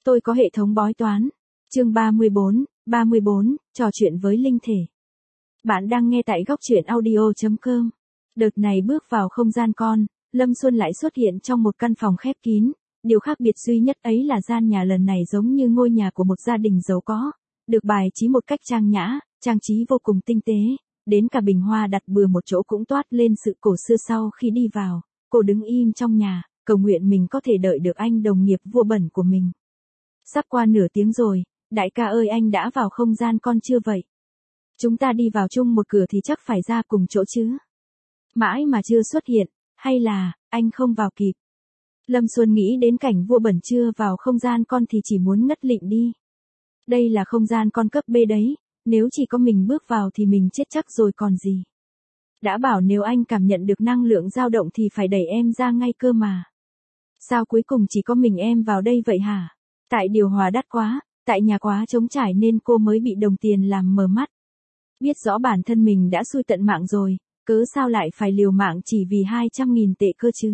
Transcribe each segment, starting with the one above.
Tôi có hệ thống bói toán. Chương 34, trò chuyện với linh thể. Bạn đang nghe tại góc truyện audio.com. Đợt này bước vào không gian con, Lâm Xuân lại xuất hiện trong một căn phòng khép kín. Điều khác biệt duy nhất ấy là gian nhà lần này giống như ngôi nhà của một gia đình giàu có, được bài trí một cách trang nhã, trang trí vô cùng tinh tế, đến cả bình hoa đặt bừa một chỗ cũng toát lên sự cổ xưa. Sau khi đi vào, cô đứng im trong nhà, cầu nguyện mình có thể đợi được anh đồng nghiệp vua bẩn của mình. Sắp qua nửa tiếng rồi, đại ca ơi, anh đã vào không gian con chưa vậy? Chúng ta đi vào chung một cửa thì chắc phải ra cùng chỗ chứ. Mãi mà chưa xuất hiện, hay là, anh không vào kịp? Lâm Xuân nghĩ đến cảnh vua bẩn chưa vào không gian con thì chỉ muốn ngất lịm đi. Đây là không gian con cấp B đấy, nếu chỉ có mình bước vào thì mình chết chắc rồi còn gì. Đã bảo nếu anh cảm nhận được năng lượng dao động thì phải đẩy em ra ngay cơ mà. Sao cuối cùng chỉ có mình em vào đây vậy hả? Tại điều hòa đắt quá, tại nhà quá trống trải nên cô mới bị đồng tiền làm mờ mắt. Biết rõ bản thân mình đã xui tận mạng rồi, cớ sao lại phải liều mạng chỉ vì 200.000 tệ cơ chứ?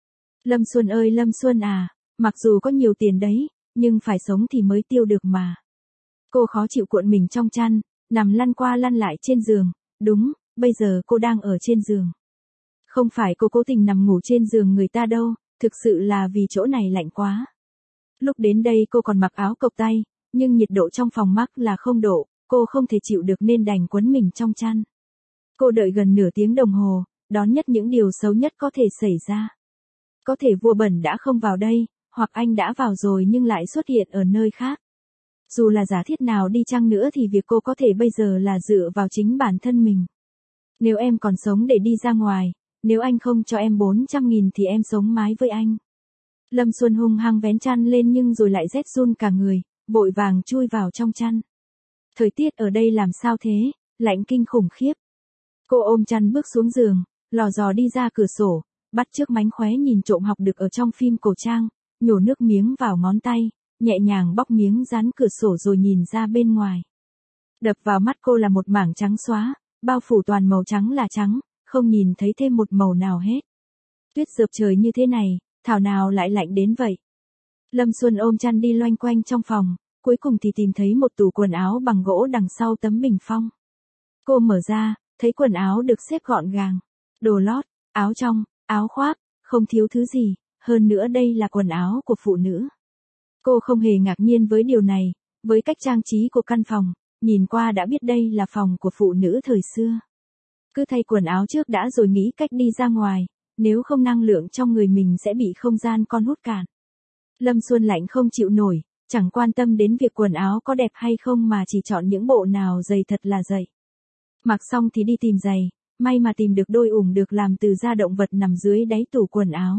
Lâm Xuân ơi Lâm Xuân à, mặc dù có nhiều tiền đấy, nhưng phải sống thì mới tiêu được mà. Cô khó chịu cuộn mình trong chăn, nằm lăn qua lăn lại trên giường. Đúng, bây giờ cô đang ở trên giường. Không phải cô cố tình nằm ngủ trên giường người ta đâu, thực sự là vì chỗ này lạnh quá. Lúc đến đây cô còn mặc áo cộc tay, nhưng nhiệt độ trong phòng mắc là 0 độ, cô không thể chịu được nên đành quấn mình trong chăn. Cô đợi gần nửa tiếng đồng hồ, đón nhất những điều xấu nhất có thể xảy ra. Có thể vua bẩn đã không vào đây, hoặc anh đã vào rồi nhưng lại xuất hiện ở nơi khác. Dù là giả thiết nào đi chăng nữa thì việc cô có thể bây giờ là dựa vào chính bản thân mình. Nếu em còn sống để đi ra ngoài, nếu anh không cho em 400.000 thì em sống mái với anh. Lâm Xuân hung hăng vén chăn lên nhưng rồi lại rét run cả người, vội vàng chui vào trong chăn. Thời tiết ở đây làm sao thế, lạnh kinh khủng khiếp. Cô ôm chăn bước xuống giường, lò dò đi ra cửa sổ, bắt chước mánh khóe nhìn trộm học được ở trong phim cổ trang, nhổ nước miếng vào ngón tay, nhẹ nhàng bóc miếng dán cửa sổ rồi nhìn ra bên ngoài. Đập vào mắt cô là một mảng trắng xóa, bao phủ toàn màu trắng là trắng, không nhìn thấy thêm một màu nào hết. Tuyết rợp trời như thế này, thảo nào lại lạnh đến vậy. Lâm Xuân ôm chăn đi loanh quanh trong phòng, cuối cùng thì tìm thấy một tủ quần áo bằng gỗ đằng sau tấm bình phong. Cô mở ra, thấy quần áo được xếp gọn gàng. Đồ lót, áo trong, áo khoác, không thiếu thứ gì, hơn nữa đây là quần áo của phụ nữ. Cô không hề ngạc nhiên với điều này, với cách trang trí của căn phòng, nhìn qua đã biết đây là phòng của phụ nữ thời xưa. Cứ thay quần áo trước đã rồi nghĩ cách đi ra ngoài, nếu không năng lượng trong người mình sẽ bị không gian con hút cạn. Lâm Xuân lạnh không chịu nổi, chẳng quan tâm đến việc quần áo có đẹp hay không mà chỉ chọn những bộ nào dày thật là dày. Mặc xong thì đi tìm giày, may mà tìm được đôi ủng được làm từ da động vật nằm dưới đáy tủ quần áo.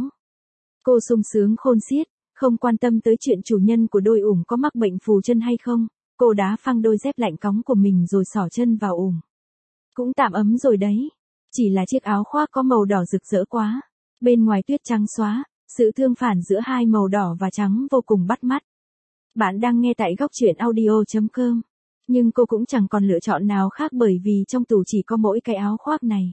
Cô sung sướng khôn xiết, không quan tâm tới chuyện chủ nhân của đôi ủng có mắc bệnh phù chân hay không, cô đá phăng đôi dép lạnh cóng của mình rồi xỏ chân vào ủng. Cũng tạm ấm rồi đấy, chỉ là chiếc áo khoác có màu đỏ rực rỡ quá, bên ngoài tuyết trắng xóa, sự tương phản giữa hai màu đỏ và trắng vô cùng bắt mắt. Bạn đang nghe tại góc truyện audio.com. Nhưng cô cũng chẳng còn lựa chọn nào khác bởi vì trong tủ chỉ có mỗi cái áo khoác này.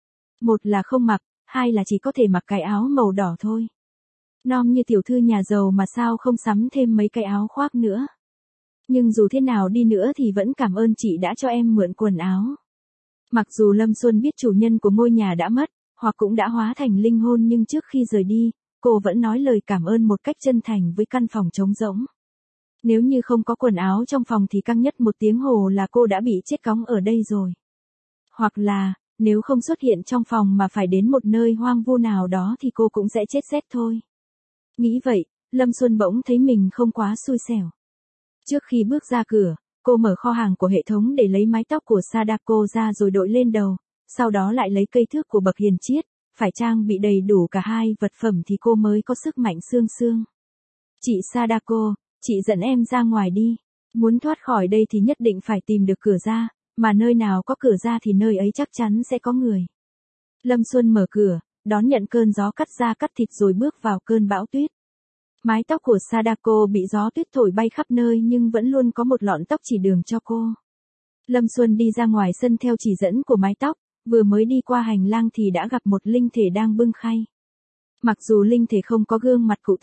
Một là không mặc, hai là chỉ có thể mặc cái áo màu đỏ thôi. Nom như tiểu thư nhà giàu mà sao không sắm thêm mấy cái áo khoác nữa. Nhưng dù thế nào đi nữa thì vẫn cảm ơn chị đã cho em mượn quần áo. Mặc dù Lâm Xuân biết chủ nhân của ngôi nhà đã mất, hoặc cũng đã hóa thành linh hồn nhưng trước khi rời đi, cô vẫn nói lời cảm ơn một cách chân thành với căn phòng trống rỗng. Nếu như không có quần áo trong phòng thì căng nhất 1 tiếng hồ là cô đã bị chết cóng ở đây rồi. Hoặc là, nếu không xuất hiện trong phòng mà phải đến một nơi hoang vu nào đó thì cô cũng sẽ chết rét thôi. Nghĩ vậy, Lâm Xuân bỗng thấy mình không quá xui xẻo. Trước khi bước ra cửa, cô mở kho hàng của hệ thống để lấy mái tóc của Sadako ra rồi đội lên đầu, sau đó lại lấy cây thước của bậc hiền triết, phải trang bị đầy đủ cả hai vật phẩm thì cô mới có sức mạnh xương xương. Chị Sadako, chị dẫn em ra ngoài đi. Muốn thoát khỏi đây thì nhất định phải tìm được cửa ra, mà nơi nào có cửa ra thì nơi ấy chắc chắn sẽ có người. Lâm Xuân mở cửa, đón nhận cơn gió cắt da cắt thịt rồi bước vào cơn bão tuyết. Mái tóc của Sadako bị gió tuyết thổi bay khắp nơi nhưng vẫn luôn có một lọn tóc chỉ đường cho cô. Lâm Xuân đi ra ngoài sân theo chỉ dẫn của mái tóc, vừa mới đi qua hành lang thì đã gặp một linh thể đang bưng khay. Mặc dù linh thể không có gương mặt cụ thể,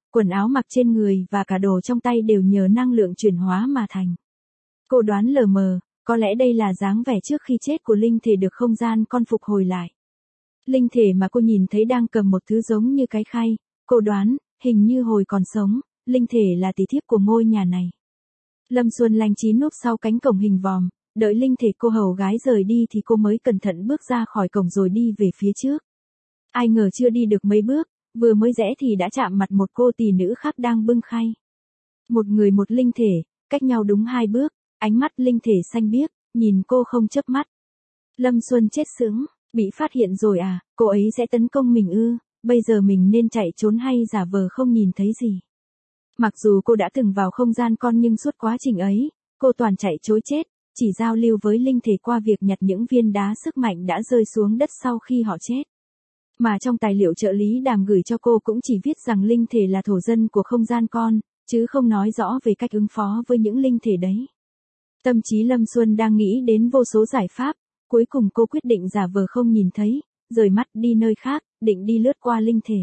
quần áo mặc trên người và cả đồ trong tay đều nhờ năng lượng chuyển hóa mà thành. Cô đoán lờ mờ, có lẽ đây là dáng vẻ trước khi chết của linh thể được không gian con phục hồi lại. Linh thể mà cô nhìn thấy đang cầm một thứ giống như cái khay, cô đoán, hình như hồi còn sống, linh thể là tỷ thiếp của ngôi nhà này. Lâm Xuân lanh trí núp sau cánh cổng hình vòm, đợi linh thể cô hầu gái rời đi thì cô mới cẩn thận bước ra khỏi cổng rồi đi về phía trước. Ai ngờ chưa đi được mấy bước, vừa mới rẽ thì đã chạm mặt một cô tỳ nữ khác đang bưng khay. Một người một linh thể, cách nhau đúng 2 bước, ánh mắt linh thể xanh biếc, nhìn cô không chớp mắt. Lâm Xuân chết sững, bị phát hiện rồi à, cô ấy sẽ tấn công mình ư, bây giờ mình nên chạy trốn hay giả vờ không nhìn thấy gì. Mặc dù cô đã từng vào không gian con nhưng suốt quá trình ấy, cô toàn chạy trối chết, chỉ giao lưu với linh thể qua việc nhặt những viên đá sức mạnh đã rơi xuống đất sau khi họ chết. Mà trong tài liệu trợ lý Đàm gửi cho cô cũng chỉ viết rằng linh thể là thổ dân của không gian con, chứ không nói rõ về cách ứng phó với những linh thể đấy. Tâm trí Lâm Xuân đang nghĩ đến vô số giải pháp, cuối cùng cô quyết định giả vờ không nhìn thấy, rời mắt đi nơi khác, định đi lướt qua linh thể.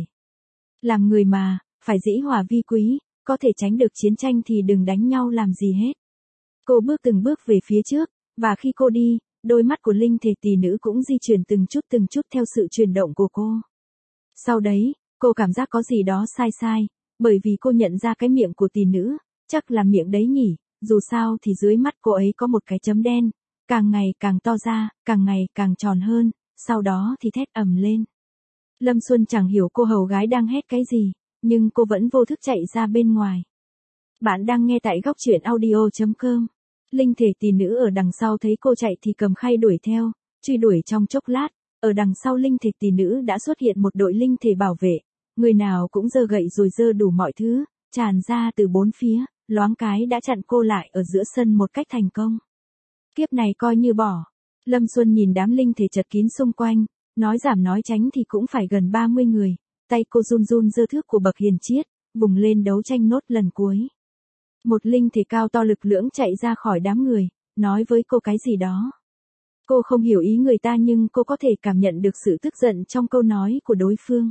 Làm người mà, phải dĩ hòa vi quý, có thể tránh được chiến tranh thì đừng đánh nhau làm gì hết. Cô bước từng bước về phía trước, và khi cô đi, đôi mắt của linh thể tỷ nữ cũng di chuyển từng chút theo sự chuyển động của cô. Sau đấy, cô cảm giác có gì đó sai sai, bởi vì cô nhận ra cái miệng của tỷ nữ, chắc là miệng đấy nhỉ, dù sao thì dưới mắt cô ấy có một cái chấm đen, càng ngày càng to ra, càng ngày càng tròn hơn, sau đó thì thét ầm lên. Lâm Xuân chẳng hiểu cô hầu gái đang hét cái gì, nhưng cô vẫn vô thức chạy ra bên ngoài. Bạn đang nghe tại góc truyện audio.com. Linh thể tỷ nữ ở đằng sau thấy cô chạy thì cầm khay đuổi theo, truy đuổi trong chốc lát, ở đằng sau linh thể tỷ nữ đã xuất hiện một đội linh thể bảo vệ, người nào cũng giơ gậy rồi giơ đủ mọi thứ, tràn ra từ bốn phía, loáng cái đã chặn cô lại ở giữa sân một cách thành công. Kiếp này coi như bỏ. Lâm Xuân nhìn đám linh thể chật kín xung quanh, nói giảm nói tránh thì cũng phải gần 30 người, tay cô run run giơ thước của bậc hiền triết, vùng lên đấu tranh nốt lần cuối. Một linh thể cao to lực lưỡng chạy ra khỏi đám người, nói với cô cái gì đó. Cô không hiểu ý người ta nhưng cô có thể cảm nhận được sự tức giận trong câu nói của đối phương.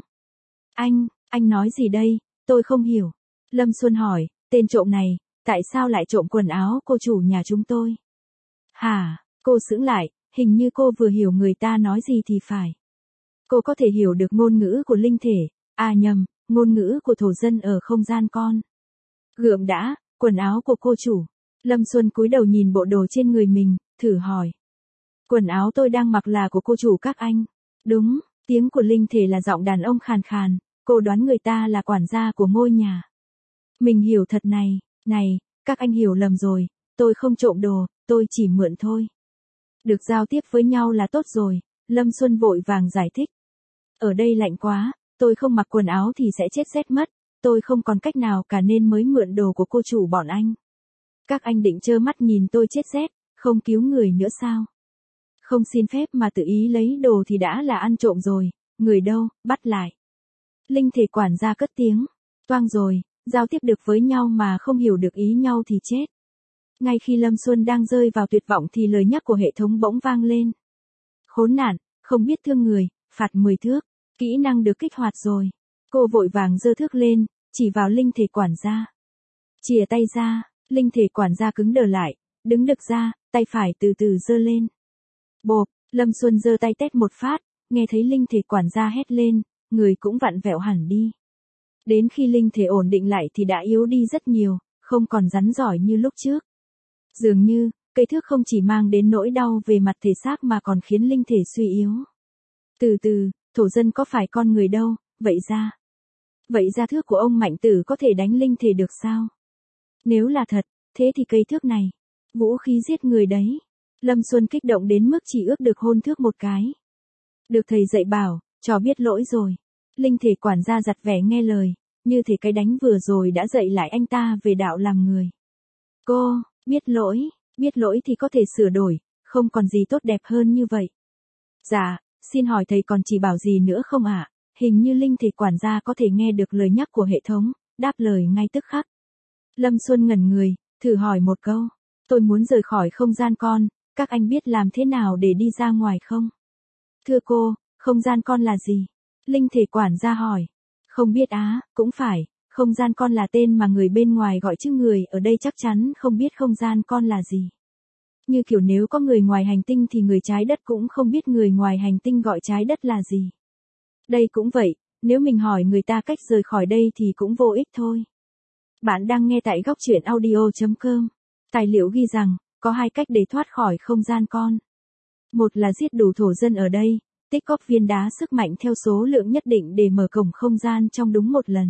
Anh nói gì đây, tôi không hiểu. Lâm Xuân hỏi, tên trộm này, tại sao lại trộm quần áo cô chủ nhà chúng tôi? Hả, cô sững lại, hình như cô vừa hiểu người ta nói gì thì phải. Cô có thể hiểu được ngôn ngữ của linh thể, à nhầm, ngôn ngữ của thổ dân ở không gian con. Gượm đã, quần áo của cô chủ. Lâm Xuân cúi đầu nhìn bộ đồ trên người mình, thử hỏi. Quần áo tôi đang mặc là của cô chủ các anh. Đúng, tiếng của linh thể là giọng đàn ông khàn khàn, cô đoán người ta là quản gia của ngôi nhà. Mình hiểu thật này, các anh hiểu lầm rồi, tôi không trộm đồ, tôi chỉ mượn thôi. Được giao tiếp với nhau là tốt rồi, Lâm Xuân vội vàng giải thích. Ở đây lạnh quá, tôi không mặc quần áo thì sẽ chết rét mất, tôi không còn cách nào cả nên mới mượn đồ của cô chủ bọn anh. Các anh định trơ mắt nhìn tôi chết rét, không cứu người nữa sao? Không xin phép mà tự ý lấy đồ thì đã là ăn trộm rồi, người đâu, bắt lại. Linh thể quản gia cất tiếng, toang rồi, giao tiếp được với nhau mà không hiểu được ý nhau thì chết. Ngay khi Lâm Xuân đang rơi vào tuyệt vọng thì lời nhắc của hệ thống bỗng vang lên. Khốn nạn, không biết thương người, phạt 10 thước, kỹ năng được kích hoạt rồi. Cô vội vàng giơ thước lên, chỉ vào linh thể quản gia. Chìa tay ra, linh thể quản gia cứng đờ lại, đứng đực ra, tay phải từ từ giơ lên. Bộp, Lâm Xuân giơ tay tét một phát, nghe thấy linh thể quản gia hét lên, người cũng vặn vẹo hẳn đi. Đến khi linh thể ổn định lại thì đã yếu đi rất nhiều, không còn rắn giỏi như lúc trước. Dường như, cây thước không chỉ mang đến nỗi đau về mặt thể xác mà còn khiến linh thể suy yếu. Từ từ, thổ dân có phải con người đâu, vậy ra thước của ông Mạnh Tử có thể đánh linh thể được sao? Nếu là thật, thế thì cây thước này, vũ khí giết người đấy. Lâm Xuân kích động đến mức chỉ ước được hôn thước một cái. Được thầy dạy bảo, trò biết lỗi rồi. Linh thể quản gia giặt vẻ nghe lời, như thể cái đánh vừa rồi đã dạy lại anh ta về đạo làm người. Cô, biết lỗi thì có thể sửa đổi, không còn gì tốt đẹp hơn như vậy. Dạ, xin hỏi thầy còn chỉ bảo gì nữa không ạ? Hình như linh thể quản gia có thể nghe được lời nhắc của hệ thống, đáp lời ngay tức khắc. Lâm Xuân ngẩn người, thử hỏi một câu. Tôi muốn rời khỏi không gian con, các anh biết làm thế nào để đi ra ngoài không? Thưa cô, không gian con là gì? Linh thể quản gia hỏi. Không biết á, cũng phải, Không gian con là tên mà người bên ngoài gọi chứ người ở đây chắc chắn không biết không gian con là gì. Như kiểu nếu có người ngoài hành tinh thì người trái đất cũng không biết người ngoài hành tinh gọi trái đất là gì. Đây cũng vậy, nếu mình hỏi người ta cách rời khỏi đây thì cũng vô ích thôi. Bạn đang nghe tại góc truyện audio.com. Tài liệu ghi rằng, có 2 cách để thoát khỏi không gian con. Một là giết đủ thổ dân ở đây, tích góp viên đá sức mạnh theo số lượng nhất định để mở cổng không gian trong đúng một lần.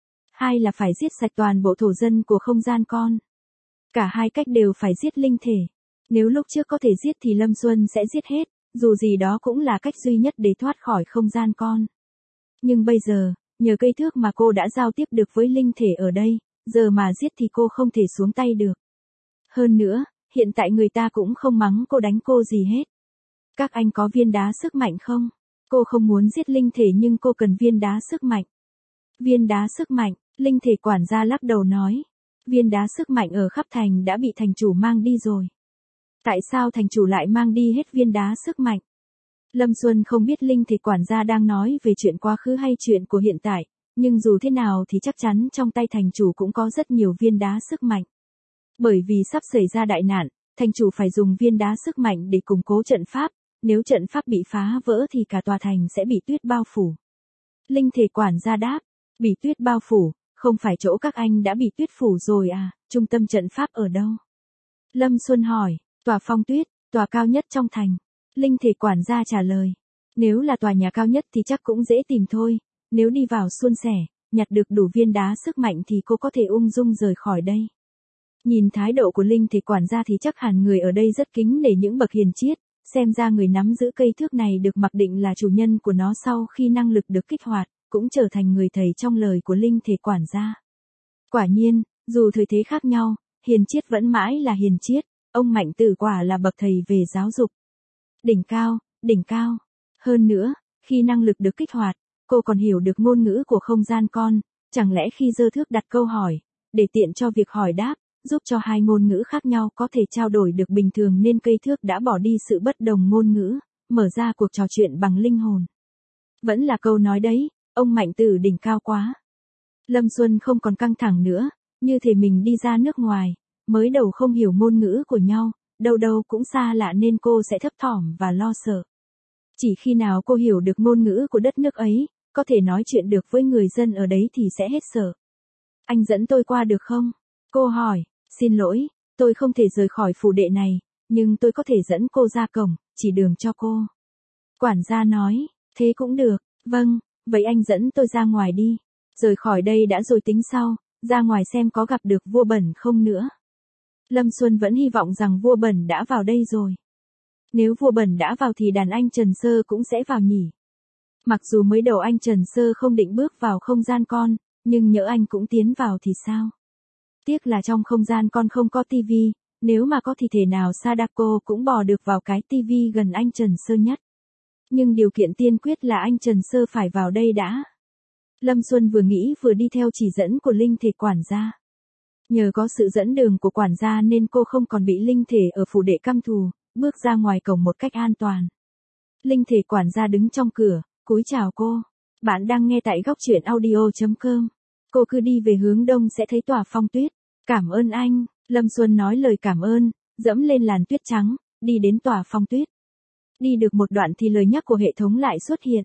2 là phải giết sạch toàn bộ thổ dân của không gian con. Cả 2 cách đều phải giết linh thể. Nếu lúc trước có thể giết thì Lâm Xuân sẽ giết hết, dù gì đó cũng là cách duy nhất để thoát khỏi không gian con. Nhưng bây giờ, nhờ cây thước mà cô đã giao tiếp được với linh thể ở đây, giờ mà giết thì cô không thể xuống tay được. Hơn nữa, hiện tại người ta cũng không mắng cô đánh cô gì hết. Các anh có viên đá sức mạnh không? Cô không muốn giết linh thể nhưng cô cần viên đá sức mạnh. Viên đá sức mạnh, linh thể quản gia lắc đầu nói. Viên đá sức mạnh ở khắp thành đã bị thành chủ mang đi rồi. Tại sao thành chủ lại mang đi hết viên đá sức mạnh? Lâm Xuân không biết linh thể quản gia đang nói về chuyện quá khứ hay chuyện của hiện tại, nhưng dù thế nào thì chắc chắn trong tay thành chủ cũng có rất nhiều viên đá sức mạnh. Bởi vì sắp xảy ra đại nạn, thành chủ phải dùng viên đá sức mạnh để củng cố trận pháp, nếu trận pháp bị phá vỡ thì cả tòa thành sẽ bị tuyết bao phủ. Linh thể quản gia đáp, bị tuyết bao phủ, không phải chỗ các anh đã bị tuyết phủ rồi à, trung tâm trận pháp ở đâu? Lâm Xuân hỏi, tòa phong tuyết, tòa cao nhất trong thành. Linh thể quản gia trả lời, nếu là tòa nhà cao nhất thì chắc cũng dễ tìm thôi, nếu đi vào suôn sẻ, nhặt được đủ viên đá sức mạnh thì cô có thể ung dung rời khỏi đây. Nhìn thái độ của linh thể quản gia thì chắc hẳn người ở đây rất kính nể những bậc hiền triết, xem ra người nắm giữ cây thước này được mặc định là chủ nhân của nó sau khi năng lực được kích hoạt, cũng trở thành người thầy trong lời của linh thể quản gia. Quả nhiên, dù thời thế khác nhau, hiền triết vẫn mãi là hiền triết, ông Mạnh Tử quả là bậc thầy về giáo dục. Đỉnh cao, đỉnh cao. Hơn nữa, khi năng lực được kích hoạt, cô còn hiểu được ngôn ngữ của không gian con, chẳng lẽ khi giơ thước đặt câu hỏi, để tiện cho việc hỏi đáp, giúp cho 2 ngôn ngữ khác nhau có thể trao đổi được bình thường nên cây thước đã bỏ đi sự bất đồng ngôn ngữ, mở ra cuộc trò chuyện bằng linh hồn. Vẫn là câu nói đấy, ông Mạnh Tử đỉnh cao quá. Lâm Xuân không còn căng thẳng nữa, như thể mình đi ra nước ngoài, mới đầu không hiểu ngôn ngữ của nhau, đâu đâu cũng xa lạ nên cô sẽ thấp thỏm và lo sợ. Chỉ khi nào cô hiểu được ngôn ngữ của đất nước ấy, có thể nói chuyện được với người dân ở đấy thì sẽ hết sợ. Anh dẫn tôi qua được không? Cô hỏi, xin lỗi, tôi không thể rời khỏi phủ đệ này, nhưng tôi có thể dẫn cô ra cổng, chỉ đường cho cô. Quản gia nói, thế cũng được, vâng, vậy anh dẫn tôi ra ngoài đi. Rời khỏi đây đã rồi tính sau, ra ngoài xem có gặp được vua Bẩn không nữa. Lâm Xuân vẫn hy vọng rằng vua Bẩn đã vào đây rồi. Nếu vua Bẩn đã vào thì đàn anh Trần Sơ cũng sẽ vào nhỉ. Mặc dù mới đầu anh Trần Sơ không định bước vào không gian con, nhưng nhỡ anh cũng tiến vào thì sao? Tiếc là trong không gian con không có tivi, nếu mà có thì thể nào Sadako cũng bò được vào cái tivi gần anh Trần Sơ nhất. Nhưng điều kiện tiên quyết là anh Trần Sơ phải vào đây đã. Lâm Xuân vừa nghĩ vừa đi theo chỉ dẫn của linh thể quản gia. Nhờ có sự dẫn đường của quản gia nên cô không còn bị linh thể ở phủ đệ căm thù, bước ra ngoài cổng một cách an toàn. Linh thể quản gia đứng trong cửa, cúi chào cô. Bạn đang nghe tại góc truyện audio.com. Cô cứ đi về hướng đông sẽ thấy tòa phong tuyết. Cảm ơn anh, Lâm Xuân nói lời cảm ơn, dẫm lên làn tuyết trắng, đi đến tòa phong tuyết. Đi được một đoạn thì lời nhắc của hệ thống lại xuất hiện.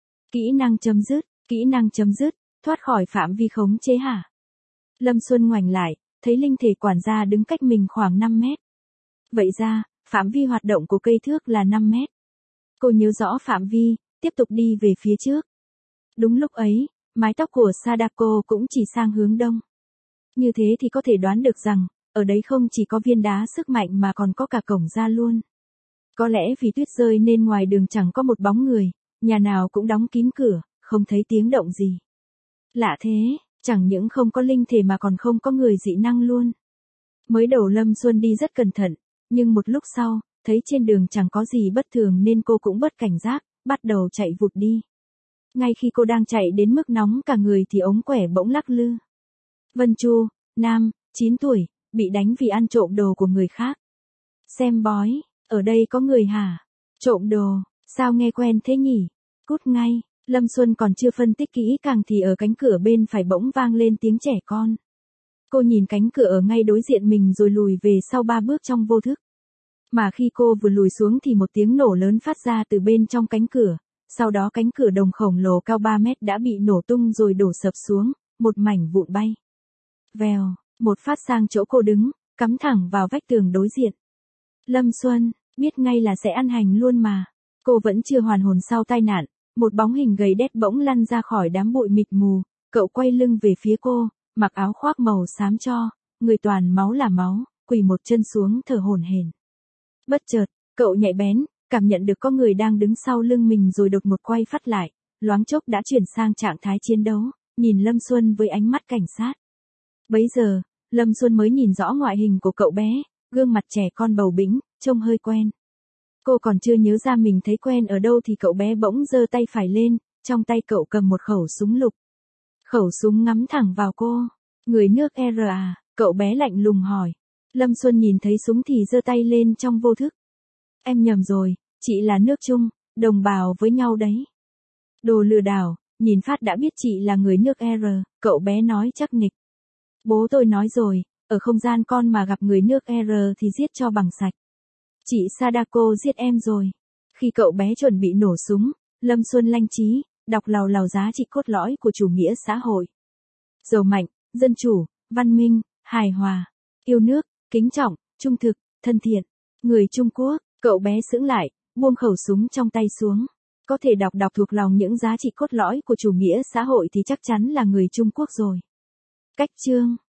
Kỹ năng chấm dứt, thoát khỏi phạm vi khống chế hả? Lâm Xuân ngoảnh lại, thấy linh thể quản gia đứng cách mình khoảng 5 mét. Vậy ra, phạm vi hoạt động của cây thước là 5 mét. Cô nhớ rõ phạm vi, tiếp tục đi về phía trước. Đúng lúc ấy, mái tóc của Sadako cũng chỉ sang hướng đông. Như thế thì có thể đoán được rằng, ở đấy không chỉ có viên đá sức mạnh mà còn có cả cổng ra luôn. Có lẽ vì tuyết rơi nên ngoài đường chẳng có một bóng người, nhà nào cũng đóng kín cửa, không thấy tiếng động gì. Lạ thế, chẳng những không có linh thể mà còn không có người dị năng luôn. Mới đầu Lâm Xuân đi rất cẩn thận, nhưng một lúc sau, thấy trên đường chẳng có gì bất thường nên cô cũng bớt cảnh giác, bắt đầu chạy vụt đi. Ngay khi cô đang chạy đến mức nóng cả người thì ống quẻ bỗng lắc lư. Vân Chu, nam, 9 tuổi, bị đánh vì ăn trộm đồ của người khác. Xem bói, ở đây có người hả? Trộm đồ, sao nghe quen thế nhỉ? Cút ngay, Lâm Xuân còn chưa phân tích kỹ càng thì ở cánh cửa bên phải bỗng vang lên tiếng trẻ con. Cô nhìn cánh cửa ở ngay đối diện mình rồi lùi về sau 3 bước trong vô thức. Mà khi cô vừa lùi xuống thì một tiếng nổ lớn phát ra từ bên trong cánh cửa, sau đó cánh cửa đồng khổng lồ cao 3 mét đã bị nổ tung rồi đổ sập xuống, một mảnh vụn bay. Vèo, một phát sang chỗ cô đứng, cắm thẳng vào vách tường đối diện. Lâm Xuân, biết ngay là sẽ ăn hành luôn mà. Cô vẫn chưa hoàn hồn sau tai nạn, một bóng hình gầy đét bỗng lăn ra khỏi đám bụi mịt mù, cậu quay lưng về phía cô, mặc áo khoác màu xám cho, người toàn máu là máu, quỳ một chân xuống thở hổn hển. Bất chợt, cậu nhạy bén, cảm nhận được có người đang đứng sau lưng mình rồi đột ngột quay phát lại, loáng chốc đã chuyển sang trạng thái chiến đấu, nhìn Lâm Xuân với ánh mắt cảnh sát. Bấy giờ, Lâm Xuân mới nhìn rõ ngoại hình của cậu bé, gương mặt trẻ con bầu bĩnh, trông hơi quen. Cô còn chưa nhớ ra mình thấy quen ở đâu thì cậu bé bỗng giơ tay phải lên, trong tay cậu cầm một khẩu súng lục. Khẩu súng ngắm thẳng vào cô. Người nước R à? Cậu bé lạnh lùng hỏi. Lâm Xuân nhìn thấy súng thì giơ tay lên trong vô thức. Em nhầm rồi, chị là nước Trung, đồng bào với nhau đấy. Đồ lừa đảo, nhìn phát đã biết chị là người nước R, cậu bé nói chắc nịch. Bố tôi nói rồi, ở không gian con mà gặp người nước R thì giết cho bằng sạch. Chị Sadako giết em rồi. Khi cậu bé chuẩn bị nổ súng, Lâm Xuân lanh trí, đọc làu làu giá trị cốt lõi của chủ nghĩa xã hội. Giàu mạnh, dân chủ, văn minh, hài hòa, yêu nước, kính trọng, trung thực, thân thiện. Người Trung Quốc, cậu bé sững lại, buông khẩu súng trong tay xuống. Có thể đọc thuộc lòng những giá trị cốt lõi của chủ nghĩa xã hội thì chắc chắn là người Trung Quốc rồi. Cách chương